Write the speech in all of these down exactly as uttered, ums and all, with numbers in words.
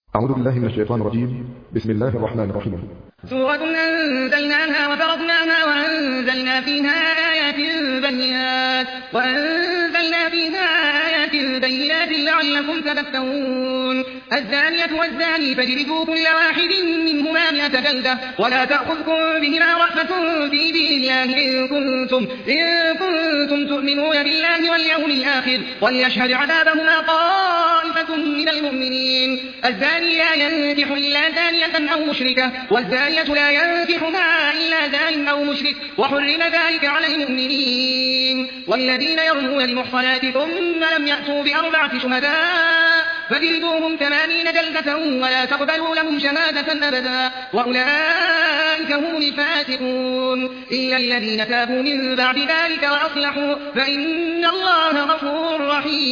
أعوذ بالله من الشيطان الرجيم. بسم الله الرحمن الرحيم. سورة أنزلناها وفرضناها وأنزلنا فيها آيات بينات وأنزلنا فيها آيات بينات لعلكم تذكرون. الزانية والزاني فاجلدوا كل واحد منهما مئة جلدة ولا تأخذكم بهما رأفة في دين الله إن كنتم إن كنتم تؤمنون بالله واليوم الآخر وليشهد عذابهما طائفة من المؤمنين. الزاني لا ينكح إلا زانية أو مشركة والزانية لا ينكحها إلا زان أو مشرك وحرم ذلك على المؤمنين. والذين يرمون المحصنات ثم لم يأتوا بأربعة شهداء فاجلدوهم ثمانين جلدة ولا تقبلوا لهم شهادة أبدا وأولئك هم الفاسقون إلا الذين تابوا من بعد ذلك وأصلحوا فإن الله غفور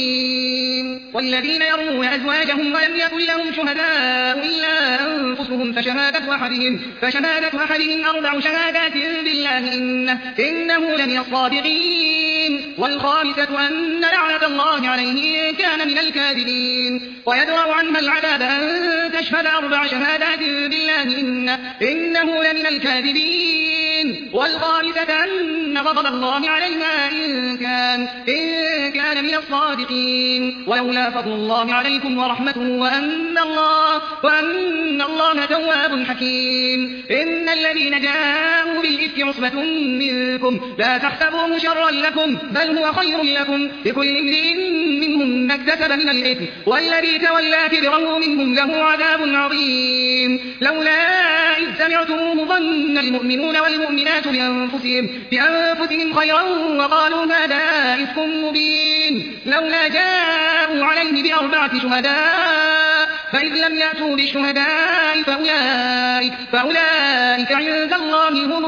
رحيم. والذين يرمون أزواجهم ولم يكن لهم شهداء إلا أنفسهم فشهادة أحدهم فشهادة أحدهم أربع شهادات بالله إنه, إنه لمن الصادقين. والخامسة أن لعنة الله عليه إن كان من الكاذبين. ويدرأ عنها العذاب أن تشهد أربع شهادات بالله إنه, إنه لمن الكاذبين. والخامسة أن غضب الله عليها إن كان, إن كان من الصادقين. ولولا فضل الله عليكم ورحمته وأن الله, وأن الله تواب حكيم. إن الذين جاءوا بالإفك عصبة منكم لا تحسبوه شرا لكم بل هو خير لكم لكل امرئ منهم ما اكتسب من الإثم والذي تولى كبره منهم له عذاب عظيم. لولا إذ سمعتموه ظن المؤمنون والمؤمنات بأنفسهم, بأنفسهم خيرا وقالوا هذا إفك مبين لولا جاءوا عليه بأربعة شهداء فإذ لم يأتوا بالشهداء فأولئك, فأولئك عند الله هم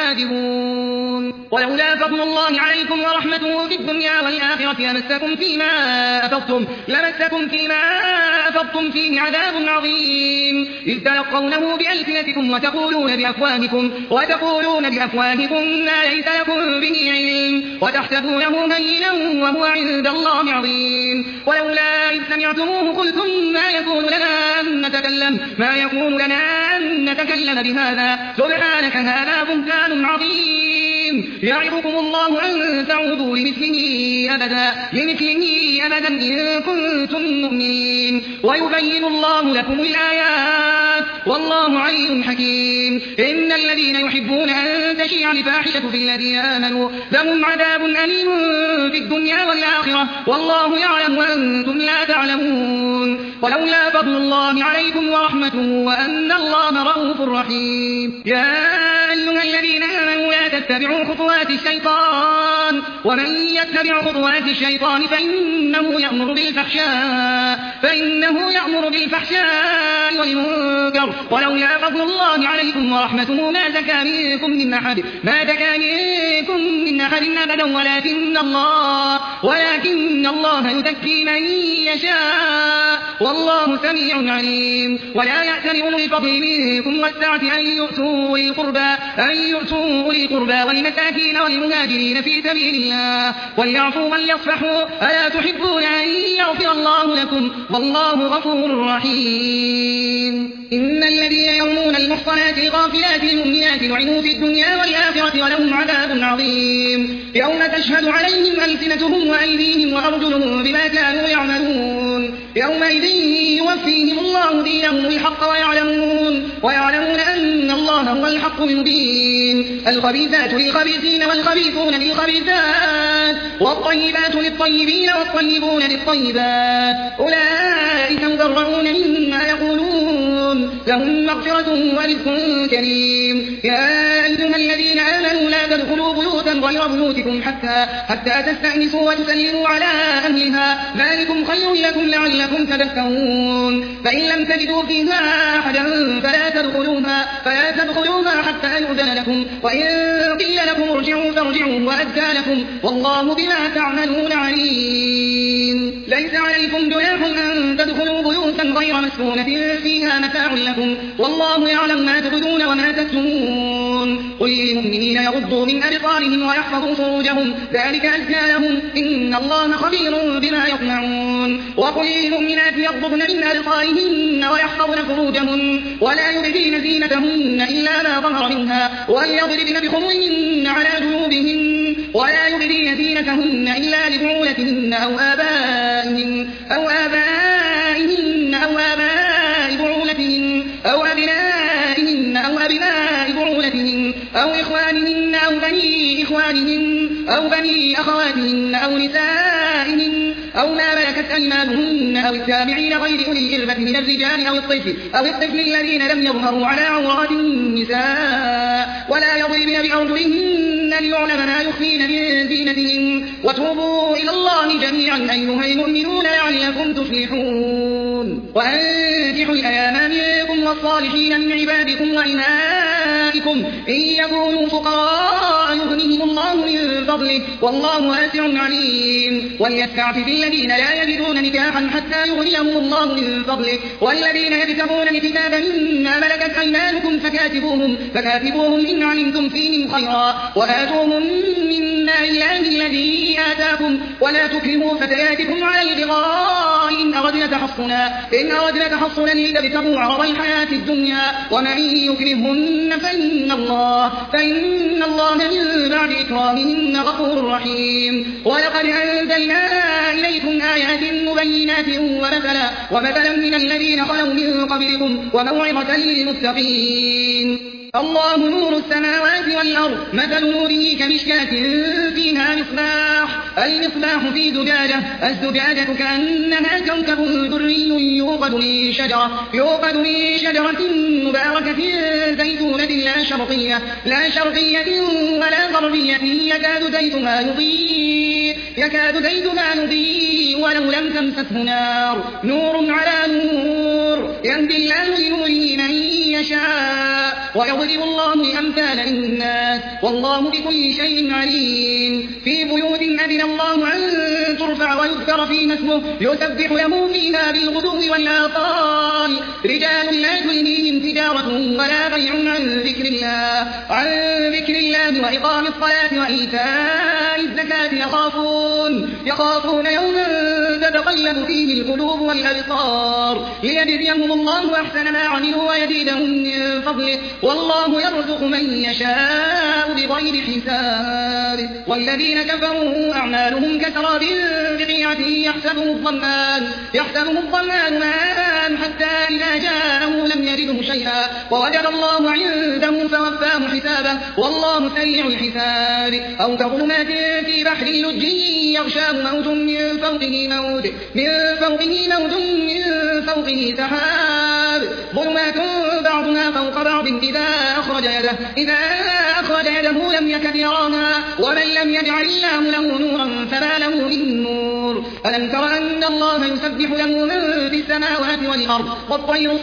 الكاذبون. ولولا فضل الله عليكم ورحمته في الدنيا والآخرة لمسكم فيما أفضتم, لمسكم فيما أفضتم فيه عذاب عظيم إذ تلقونه بألسنتكم وتقولون بأفواهكم, وتقولون بأفواهكم ما ليس لكم به علم وتحسبونه هينا وهو عند الله عظيم. ولولا إذ سمعتموه قلتم ما يكون لنا أن نتكلم, ما يكون لنا أن نتكلم بهذا سبحانك هذا بهتان عظيم. يعظكم الله أن تعودوا لمثله أبدا, لمثله أبدا إن كنتم مؤمنين. ويبين الله لكم الآيات والله عليم حكيم. إن الذين يحبون أن تشيع الفاحشة في الذين آمنوا لهم عذاب أليم في الدنيا والآخرة والله يعلم وأنتم لا تعلمون. ولولا فضل الله عليكم ورحمته وأن الله رؤوف رحيم. يا أيها الذين آمنوا لا تتبعوا خطوات الشيطان ومن يتبع خطوات الشيطان فإنه يأمر بالفحشاء, فإنه يأمر بالفحشاء والمنكر. ولولا فضل الله عليكم ورحمته ما زكى منكم من أحد, ما زكى منكم من أحد أبدا ولكن الله, ولكن الله يزكي من يشاء والله سميع عليم. ولا يأتل أولو الفضل منكم والسعة أن يؤتوا أولي القربى, أن يؤتوا أولي القربى والمساكين والمهاجرين في سبيل الله وليعفوا وليصفحوا ألا تحبون أن يغفر الله لكم والله غفور رحيم. إن الذين يرمون المحصنات الغافلات المؤمنات لعنوا في الدنيا والآخرة ولهم عذاب عظيم يوم تشهد عليهم ألسنتهم وأيديهم وأرجلهم بما كانوا يعملون. يومئذ يوفيهم الله دينهم الحق ويعلمون, ويعلمون أن الله هو الحق المبين. الخبيثات للخبيثين والخبيثون للخبيثات والطيبات للطيبين والطيبون للطيبات أولئك مبرؤون مما يقولون لهم مغفرة ورزق كريم. يا أيها الذين آمنوا لا تدخلوا بيوتا غير بيوتكم حتى, حتى تستأنسوا وتسلموا على أهلها ذلكم خير لكم لعلكم تذكرون. فإن لم تجدوا فيها أحدا فلا تدخلوها, فلا تدخلوها حتى يؤذن لكم وإن قيل لكم ارجعوا فارجعوا وأزكى لكم والله بما تعملون عليم. ليس عليكم جناح أن تدخلوا بيوتا غير مسكونة فيها متاع لكم والله يعلم ما تبدون وما تكتمون قل للمؤمنين يغضوا من أبصارهم ويحفظوا فروجهم ذلك أزكى لهم إن الله خبير بما يصنعون وقل للمؤمنات يغضضن من أبصارهن ويحفظن فروجهن ولا يبدين زينتهن إلا ما ظهر منها وليضربن بخمرهن على جيوبهن ولا يبدين زينتهن إلا لبعولتهن أو آبائهن أو آبائهن أو آباء بعولتهن أو أبنائهن أو أبناء بعولتهن أو إخوانهن أو بني إخوانهن أو بني أخواتهن أو نسائهن أو ما ملكت أيمانهن أو التابعين غير أولي الإربة من الرجال أو الطفل أو الطفل الذين لم يظهروا على عورات النساء ولا يضربن بأرجلهن ليعلم ما يخفين من زينتهن وتوبوا إلى الله جميعا أيها المؤمنون لعلكم تفلحون وأنكحوا الأيام منكم والصالحين من عبادكم وإمائكم إن يكونوا فقراء يغنيهم الله من فضله والله واسع عليم وليستعفف الذين لا يجدون نكاحا حتى يغنيهم الله من فضله والذين يبتغون الكتاب مما ملكت أيمانكم فكاتبوهم فكاتبوهم إن علمتم فيهم خيرا وآتوهم من مال الله الذي آتاكم ولا تكرهوا فتياتكم على البغاء إن أردنا تحصنا إن أردنا تحصنا لتبتغوا عرض الحياة الدنيا ومن يكرهن فإن الله فإن الله من بعد إكراههن غفور رحيم ولقد أنزلنا إليكم آيات مبينات ومثلا ومثلا من الذين خلوا من قبلكم وموعظة للمتقين الله نور السماوات والأرض مثل نوره كمشكاة فيها مصباح المصباح في زجاجة الزجاجة كأنها كوكب دري يوقد من شجرة يوقد من شجرة مباركة زيتونة لا شرقية لا شرقية ولا غربية يكاد زيتها يضيء يكاد زيتها يضيء ولو لم تمسسه نار نور على نور يهدي الله لنوره من يشاء ويضرب الله الأمثال للناس والله بكل شيء عليم في بيوت أذن الله أن ترفع ويذكر فيها اسمه يسبح له فيها بالغدو والآصال رجال لا تلهيهم تجارة ولا بيع عن ذكر الله عن ذكر الله وإقام الصلاة وإيتاء الزكاة يخافون يخافون يوما تتقلب فيه القلوب والأبصار ليجزيهم الله أحسن ما عملوا ويزيدهم من فضله والله يرزق من يشاء بغير حساب والذين كفروا أعمالهم كسراب بقيعة يحسبه الظمآن يحسبه الظمآن ماء حتى إذا جاءه لم يجده شيئا ووجد الله عنده فوفاه حسابه والله سريع الحساب أو كظلمات في بحر اللج يغشاه موج من فوقه موج من فوقه موج من فوقه سحاب ظلمات بعضها فوق بعض إذا أخرج يده إذا أخرج يده لم يكد يراها ومن لم يجعل الله له نورا فما له من نور ألم تر أن الله يسبح له من في السماوات والأرض والطير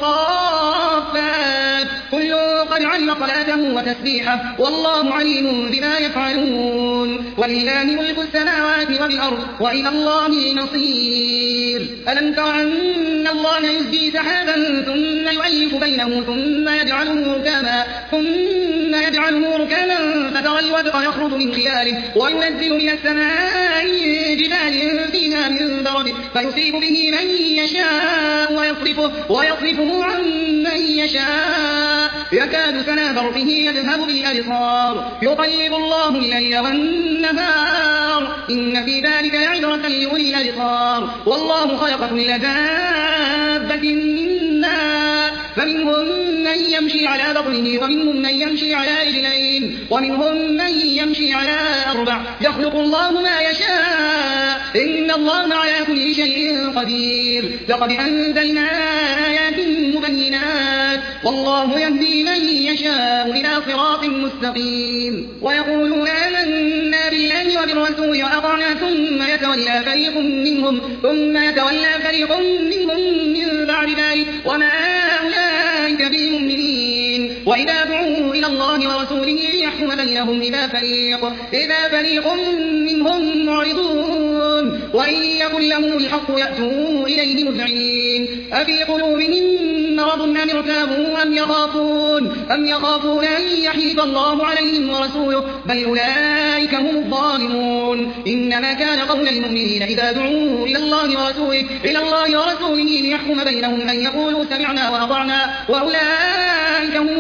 صافات كل قد علم صلاته وتسبيحه والله عليم بما يفعلون ولله ملك السماوات والأرض وإلى الله المصير ألم تر أن الله يزجي سحابا ثم يؤلف بينه ثم يجعله ركاما ثم يجعله ركاما فترى الودق يخرج من خلاله وينزل من السماء جبال فيها من برد فيصيب به من يشاء ويصرفه, ويصرفه عن من يشاء يكاد سنا برقه يذهب بالأبصار يقلب الله الليل والنهار إن في ذلك لعبرة لأولي الأبصار والله خلق كل دابة من ماء فمنهم من يمشي على بطنه ومنهم من يمشي على رجلين ومنهم من يمشي على أربع يخلق الله ما يشاء إن الله على كل شيء قدير لقد أنزلنا آيات مبينات والله يهدي من يشاء إلى صراط مستقيم ويقولون آمنا بالله وبالرسول وأطعنا ثم يتولى فريق منهم ثم يتولى فريق منهم من بعد ذلك وما أولئك بالمؤمنين وإذا دعوا إلى الله ورسوله ليحكم بينهم إذا فريق إذا فريق منهم معرضون يعدلون وإن يكن لهم الحق يأتوا إليه مذعنين أفي قلوبهم مرض أم ارتابوا أم يخافون أم يخافون أن يحيف الله عليهم ورسوله بل أولئك هم الظالمون إنما كان قول المؤمنين إذا دعوا إلى الله ورسوله إلى الله ورسوله ليحكم بينهم أن يقولوا سمعنا وأطعنا وأولئك هم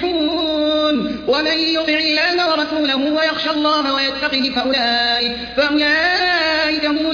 المفلحون ومن يطع الله ورسوله ويخشى الله ويتقه فأولئك, فأولئك هم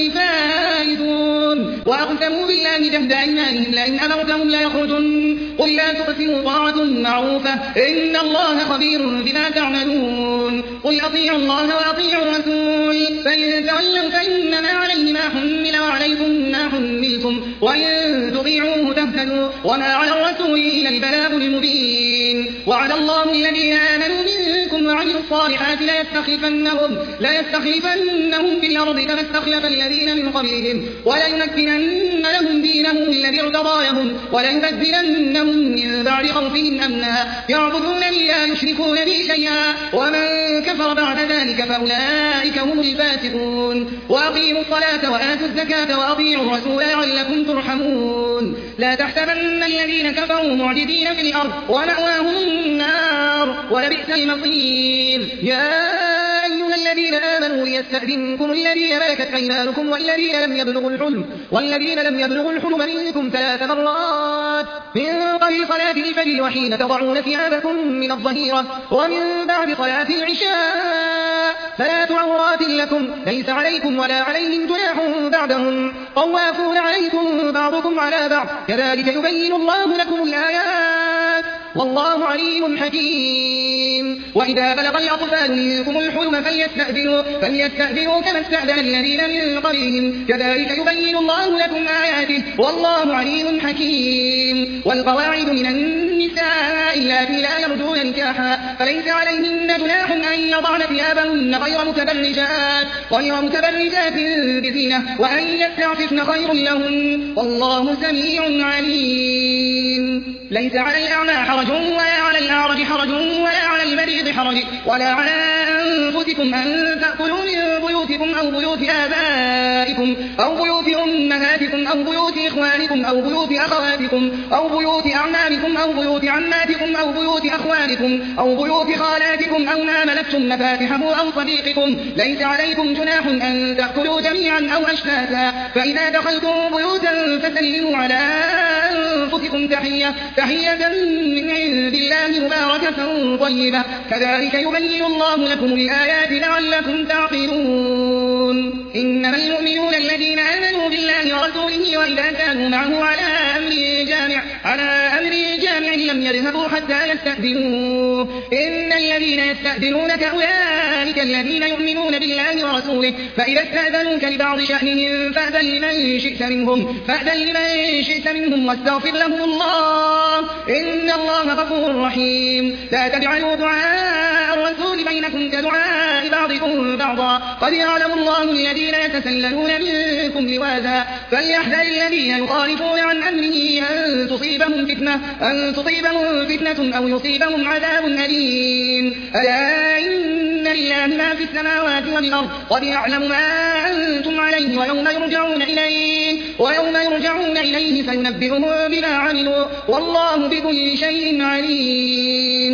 الفائزون وأقسموا بالله جهد أيمانهم لئن أمرتهم ليخرجن قل لا تقسموا طاعة معروفة إن الله خبير بما تعملون قل أطيعوا الله وأطيعوا الرسول فإن تولوا فإنما عليه ما حمل وعليكم ما حملتم وإن تطيعوه تهتدوا وما على الرسول إلا البلاغ المبين وعد الله الذين آمنوا منكم وعملوا الصالحات ليستخلفنهم ليستخلفنهم في الأرض كما استخلف الذين من قبلهم وليمكنن لهم دينهم الذي ارتضى لهم وليبدلنهم من بعد خوفهم أمنا يعبدونني لا يشركون بي شيئا ومن كفر بعد ذلك فأولئك هم الفاسقون وأقيموا الصلاة وآتوا الزكاة وأطيعوا الرسول لعلكم ترحمون لا تحسبن الذين كفروا معجزين في الأرض ومأواهم النار ولبئس المصير يا أيها الذين آمنوا ليستأذنكم الذين ملكت أيمانكم والذين لم يبلغوا الحلم والذين لم يبلغوا الحلم منكم ثلاث مرات من قبل صلاة الفجر وحين تضعون ثيابكم من الظهيرة ومن بعد صلاة العشاء ثلاث عورات لكم ليس عليكم ولا عليهم جناح بعدهم طوافون عليكم بعضكم على بعض كذلك يبين الله لكم الآيات والله عليم حكيم وإذا بلغ الأطفال منكم الحلم فليستأذنوا, فليستأذنوا كما استأذن الذين من قبلهم كذلك يبين الله لكم آياته والله عليم حكيم والقواعد من النساء اللاتي لا يرجون نكاحا فليس عليهن جناح أن يضعن ثيابهن غير متبرجات غير متبرجات بزينة وأن يستعففن خير لهن والله سميع عليم ليس على الأعمى حرج ولا على الأعرج حرج ولا على المريض حرج ولا على أنفسكم أن تأكلوا من بيوتكم أو بيوت آبائكم أو بيوت أمهاتكم أو بيوت إخوانكم أو بيوت أخواتكم أو بيوت أعمامكم أو بيوت عماتكم أو بيوت أخوانكم أو بيوت خالاتكم أو ما ملكتم مفاتحه أو صديقكم ليس عليكم جناح أن تأكلوا جميعا أو أشتاتا فإذا دخلتم بيوتا فسلموا على أنفسكم تحية تحية من عند الله مباركة طيبة كذلك يبين الله لكم الآيات لعلكم تعقلون إنما المؤمنون الذين آمنوا بالله ورسوله وإذا كانوا معه على أمر جامع على أمر جامع لم يذهبوا حتى يستأذنوه إن الذين يستأذنونك أولئك الذين يؤمنون بالله ورسوله فإذا استأذنوك لبعض شأنهم فأذن لمن شئت منهم فأذن لمن شئت منهم واستغفر لهم الله إن الله غفور رحيم لا تجعلوا دعاء الرسول بينكم كدعاء بعضكم بعضا قد يعلم الله الذين يتسللون منكم لواذا فليحذر الذين يخالفون عن أمره أن تصيبهم فتنة أن تصيبهم فتنة أو يصيبهم عذاب أليم ألا إن لله ما في السماوات والأرض قد يعلم ما أنتم عليه ويوم يرجعون إليه ويوم يرجعون إليه فينبئهم بما عملوا والله بكل شيء عليم